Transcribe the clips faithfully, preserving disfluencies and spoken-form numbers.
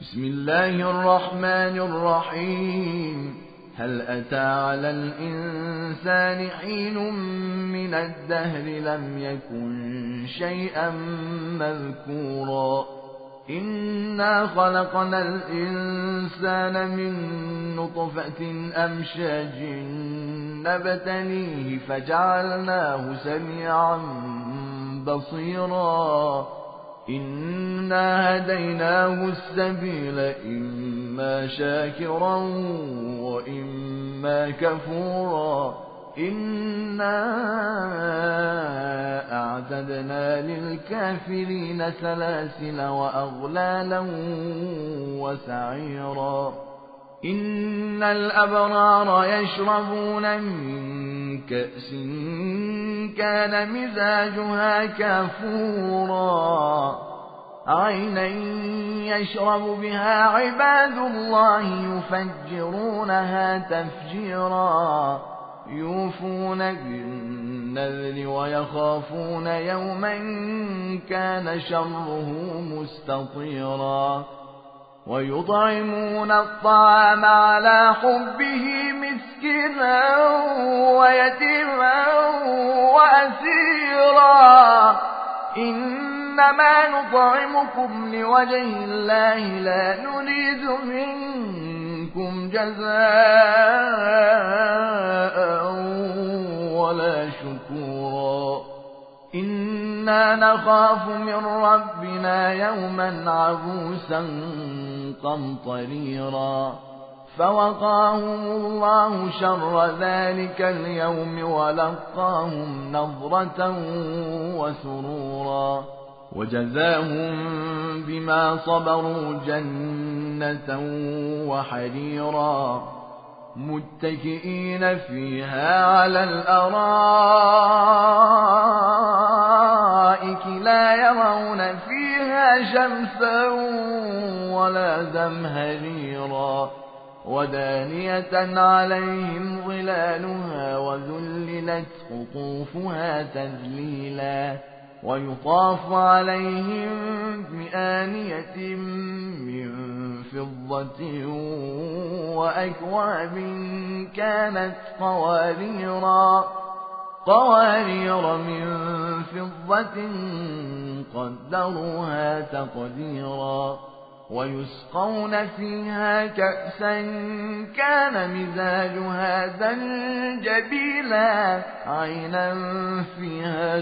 بسم الله الرحمن الرحيم. هل أتى على الإنسان حين من الدهر لم يكن شيئا مذكورا إنا خلقنا الإنسان من نطفة أمشاج نبتليه فجعلناه سميعا بصيرا إنا هديناه السبيل إما شاكرا وإما كفورا إنا أعتدنا للكافرين سلاسل وأغلالا وسعيرا إن الأبرار يشربون من كأس كان مزاجها كافورا عينا يشرب بها عباد الله يفجرونها تفجيرا يوفون بالنذر ويخافون يوما كان شره مستطيرا ويطعمون الطعام على حبه مسكينا ويتيما وأسيرا إنما نطعمكم لوجه الله لا نريد منكم جزاء ولا شكورا إنا نخاف من ربنا يوما عبوسا قمطريرا فوقاهم الله شر ذلك اليوم ولقاهم نضرة وسرورا وجزاهم بما صبروا جنة وحريرا متكئين فيها على الأرائك لا يرون فيها شمسا ولا زمهريرا ودانية عليهم ظلالها وذللت قطوفها تذليلا ويطاف عليهم بآنية من فضة وأكواب كانت قواريرا قوارير من فضة قدروها تقديرا ويسقون فيها كأسا كان مزاجها زنجبيلا عينا فيها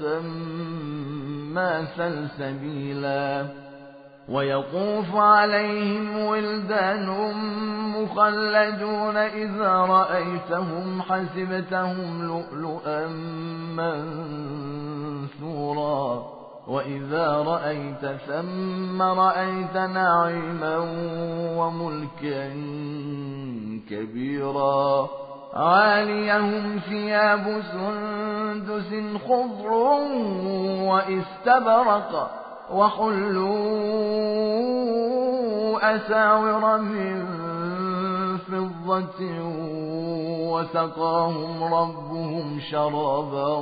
تسمى سلسبيلا ويطوف عليهم ولدان مخلدون إذا رأيتهم حسبتهم لؤلؤا منثورا وإذا رأيت ثم رأيت نعيما وملكا كبيرا عاليهم ثياب سندس خضر واستبرق وحلوا أساور من فضة وسقاهم ربهم شرابا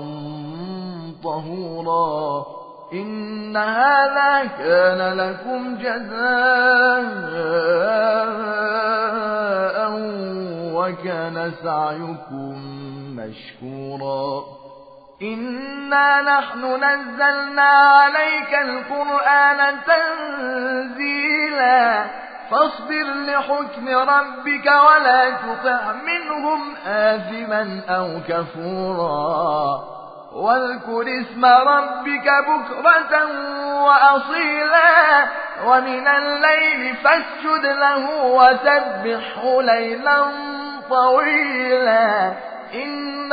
طهورا إن هذا كان لكم جزاء وكان سعيكم مشكورا إنا نحن نزلنا عليك القرآن تنزيلا فاصبر لحكم ربك ولا تطع منهم آثما أو كفورا واذكر اسم ربك بكرة وأصيلا ومن الليل فاسجد له وسبحه ليلا طويلا إن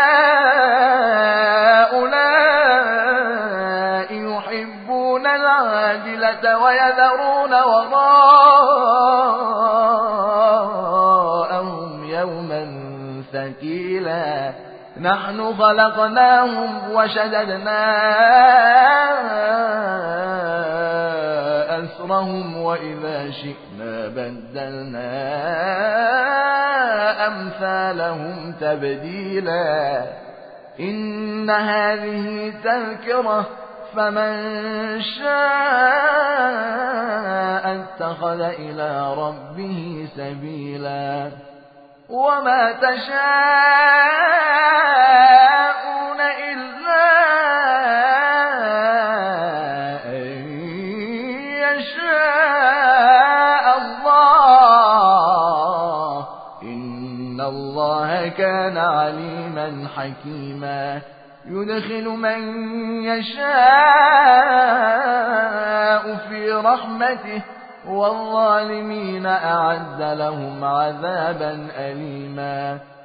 هؤلاء يحبون العاجلة ويذرون وراءهم يوما ثقيلا نحن خلقناهم وشددنا أسرهم وإذا شئنا بدلنا أمثالهم تبديلا إن هذه تذكرة فمن شاء اتخذ إلى ربه سبيلا وما تشاءون إلا أن يشاء الله إن الله كان عليما حكيما يدخل من يشاء في رحمته والظالمين أعد لهم عذابا أليما